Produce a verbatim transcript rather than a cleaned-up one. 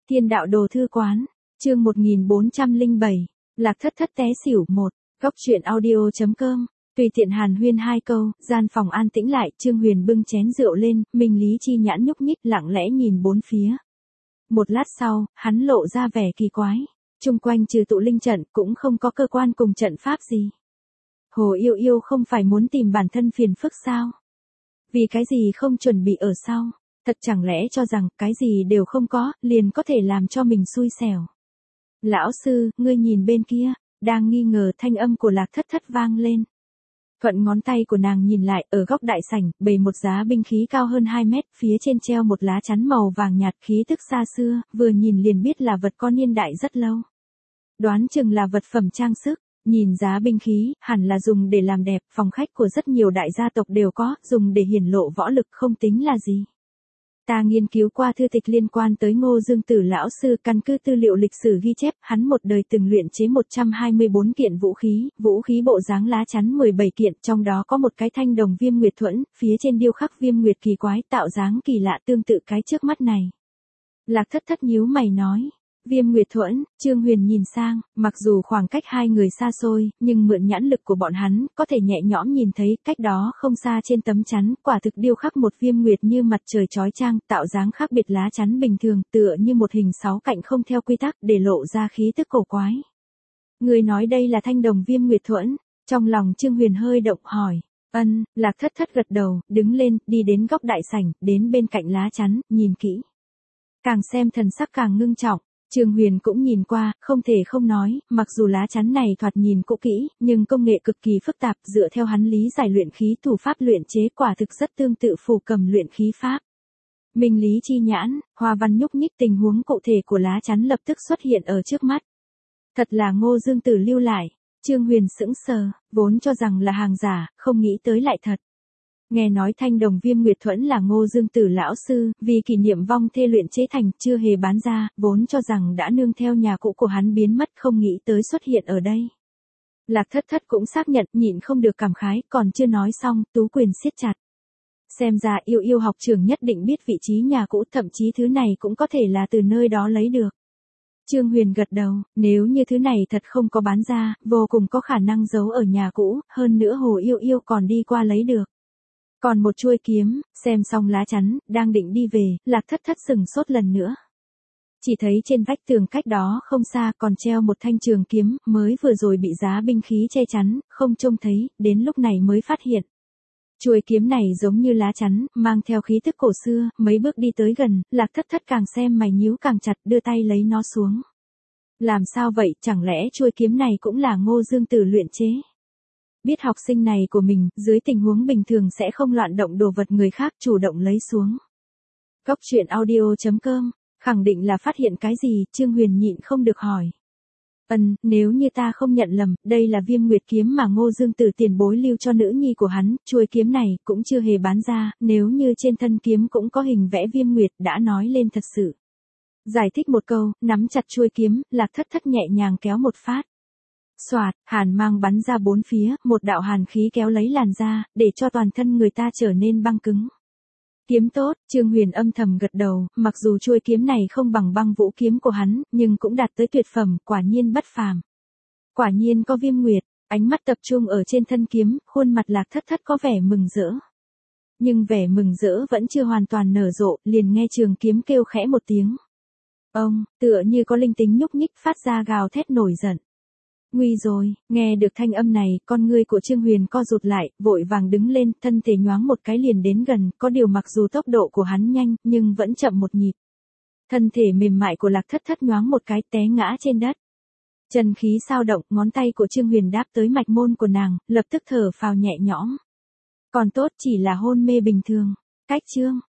Thiên đạo đồ thư quán, chương một nghìn bốn trăm lẻ bảy, Lạc Thất Thất té xỉu một, góc truyện audio.com, tùy tiện hàn huyên hai câu, gian phòng an tĩnh lại, Trương Huyền bưng chén rượu lên, Minh Lý Chi nhãn nhúc nhích lặng lẽ nhìn bốn phía. Một lát sau, hắn lộ ra vẻ kỳ quái, chung quanh trừ tụ linh trận cũng không có cơ quan cùng trận pháp gì. Hồ Yêu Yêu không phải muốn tìm bản thân phiền phức sao? Vì cái gì không chuẩn bị ở sau? Thật chẳng lẽ cho rằng cái gì đều không có, liền có thể làm cho mình xui xẻo. Lão sư, ngươi nhìn bên kia, đang nghi ngờ thanh âm của Lạc Thất Thất vang lên. Thuận ngón tay của nàng nhìn lại, ở góc đại sảnh, bày một giá binh khí cao hơn hai mét, phía trên treo một lá chắn màu vàng nhạt khí tức xa xưa, vừa nhìn liền biết là vật có niên đại rất lâu. Đoán chừng là vật phẩm trang sức. Nhìn giá binh khí, hẳn là dùng để làm đẹp, phòng khách của rất nhiều đại gia tộc đều có, dùng để hiển lộ võ lực không tính là gì. Ta nghiên cứu qua thư tịch liên quan tới Ngô Dương Tử lão sư, căn cứ tư liệu lịch sử ghi chép, hắn một đời từng luyện chế một trăm hai mươi bốn kiện vũ khí, vũ khí bộ dáng lá chắn mười bảy kiện, trong đó có một cái thanh đồng viêm nguyệt thuẫn, phía trên điêu khắc viêm nguyệt kỳ quái, tạo dáng kỳ lạ tương tự cái trước mắt này. Lạc Thất Thất nhíu mày nói. Viêm Nguyệt Thuẫn, Trương Huyền nhìn sang, mặc dù khoảng cách hai người xa xôi, nhưng mượn nhãn lực của bọn hắn, có thể nhẹ nhõm nhìn thấy, cách đó không xa trên tấm chắn, quả thực điêu khắc một viêm nguyệt như mặt trời chói chang, tạo dáng khác biệt lá chắn bình thường, tựa như một hình sáu cạnh không theo quy tắc, để lộ ra khí tức cổ quái. Người nói đây là thanh đồng Viêm Nguyệt Thuẫn, trong lòng Trương Huyền hơi động hỏi. Ân, Lạc Thất Thất gật đầu, đứng lên, đi đến góc đại sảnh, đến bên cạnh lá chắn, nhìn kỹ. Càng xem thần sắc càng ngưng trọng. Trương Huyền cũng nhìn qua, không thể không nói, mặc dù lá chắn này thoạt nhìn cũ kỹ, nhưng công nghệ cực kỳ phức tạp, dựa theo hắn lý giải luyện khí thủ pháp luyện chế quả thực rất tương tự phù cầm luyện khí pháp. Minh Lý Chi nhãn, hoa văn nhúc nhích, tình huống cụ thể của lá chắn lập tức xuất hiện ở trước mắt. Thật là Ngô Dương Tử lưu lại, Trương Huyền sững sờ, vốn cho rằng là hàng giả, không nghĩ tới lại thật. Nghe nói thanh đồng Viêm Nguyệt Thuẫn là Ngô Dương Tử lão sư, vì kỷ niệm vong thê luyện chế thành, chưa hề bán ra, vốn cho rằng đã nương theo nhà cũ của hắn biến mất, không nghĩ tới xuất hiện ở đây. Lạc Thất Thất cũng xác nhận, nhịn không được cảm khái, còn chưa nói xong, Tú Quyền siết chặt. Xem ra Yêu Yêu học trưởng nhất định biết vị trí nhà cũ, thậm chí thứ này cũng có thể là từ nơi đó lấy được. Trương Huyền gật đầu, nếu như thứ này thật không có bán ra, vô cùng có khả năng giấu ở nhà cũ, hơn nữa Hồ Yêu Yêu còn đi qua lấy được. Còn một chuôi kiếm, xem xong lá chắn, đang định đi về, Lạc Thất Thất sừng sốt lần nữa. Chỉ thấy trên vách tường cách đó không xa còn treo một thanh trường kiếm, mới vừa rồi bị giá binh khí che chắn, không trông thấy, đến lúc này mới phát hiện. Chuôi kiếm này giống như lá chắn, mang theo khí tức cổ xưa, mấy bước đi tới gần, Lạc Thất Thất càng xem mày nhíu càng chặt, đưa tay lấy nó xuống. Làm sao vậy, chẳng lẽ chuôi kiếm này cũng là Ngô Dương Tử luyện chế? Biết học sinh này của mình, dưới tình huống bình thường sẽ không loạn động đồ vật người khác, chủ động lấy xuống. Góc truyện audio.com, khẳng định là phát hiện cái gì, Trương Huyền nhịn không được hỏi. Ừm, nếu như ta không nhận lầm, đây là Viêm Nguyệt kiếm mà Ngô Dương Tử tiền bối lưu cho nữ nhi của hắn, chuôi kiếm này cũng chưa hề bán ra, nếu như trên thân kiếm cũng có hình vẽ Viêm Nguyệt, đã nói lên thật sự. Giải thích một câu, nắm chặt chuôi kiếm, Lạc Thất Thất nhẹ nhàng kéo một phát. Xoạt, hàn mang bắn ra bốn phía, một đạo hàn khí kéo lấy làn da, để cho toàn thân người ta trở nên băng cứng. Kiếm tốt, Trương Huyền âm thầm gật đầu, mặc dù chuôi kiếm này không bằng băng vũ kiếm của hắn, nhưng cũng đạt tới tuyệt phẩm, quả nhiên bất phàm. Quả nhiên có Viêm Nguyệt, ánh mắt tập trung ở trên thân kiếm, khuôn mặt Lạc Thất Thất có vẻ mừng rỡ. Nhưng vẻ mừng rỡ vẫn chưa hoàn toàn nở rộ, liền nghe trường kiếm kêu khẽ một tiếng. Ông, tựa như có linh tính nhúc nhích phát ra gào thét nổi giận. Nguy rồi, nghe được thanh âm này, con ngươi của Trương Huyền co rụt lại, vội vàng đứng lên, thân thể nhoáng một cái liền đến gần, có điều mặc dù tốc độ của hắn nhanh, nhưng vẫn chậm một nhịp. Thân thể mềm mại của Lạc Thất Thất nhoáng một cái té ngã trên đất. Chân khí sao động, ngón tay của Trương Huyền đáp tới mạch môn của nàng, lập tức thở phào nhẹ nhõm. Còn tốt chỉ là hôn mê bình thường. Cách Trương,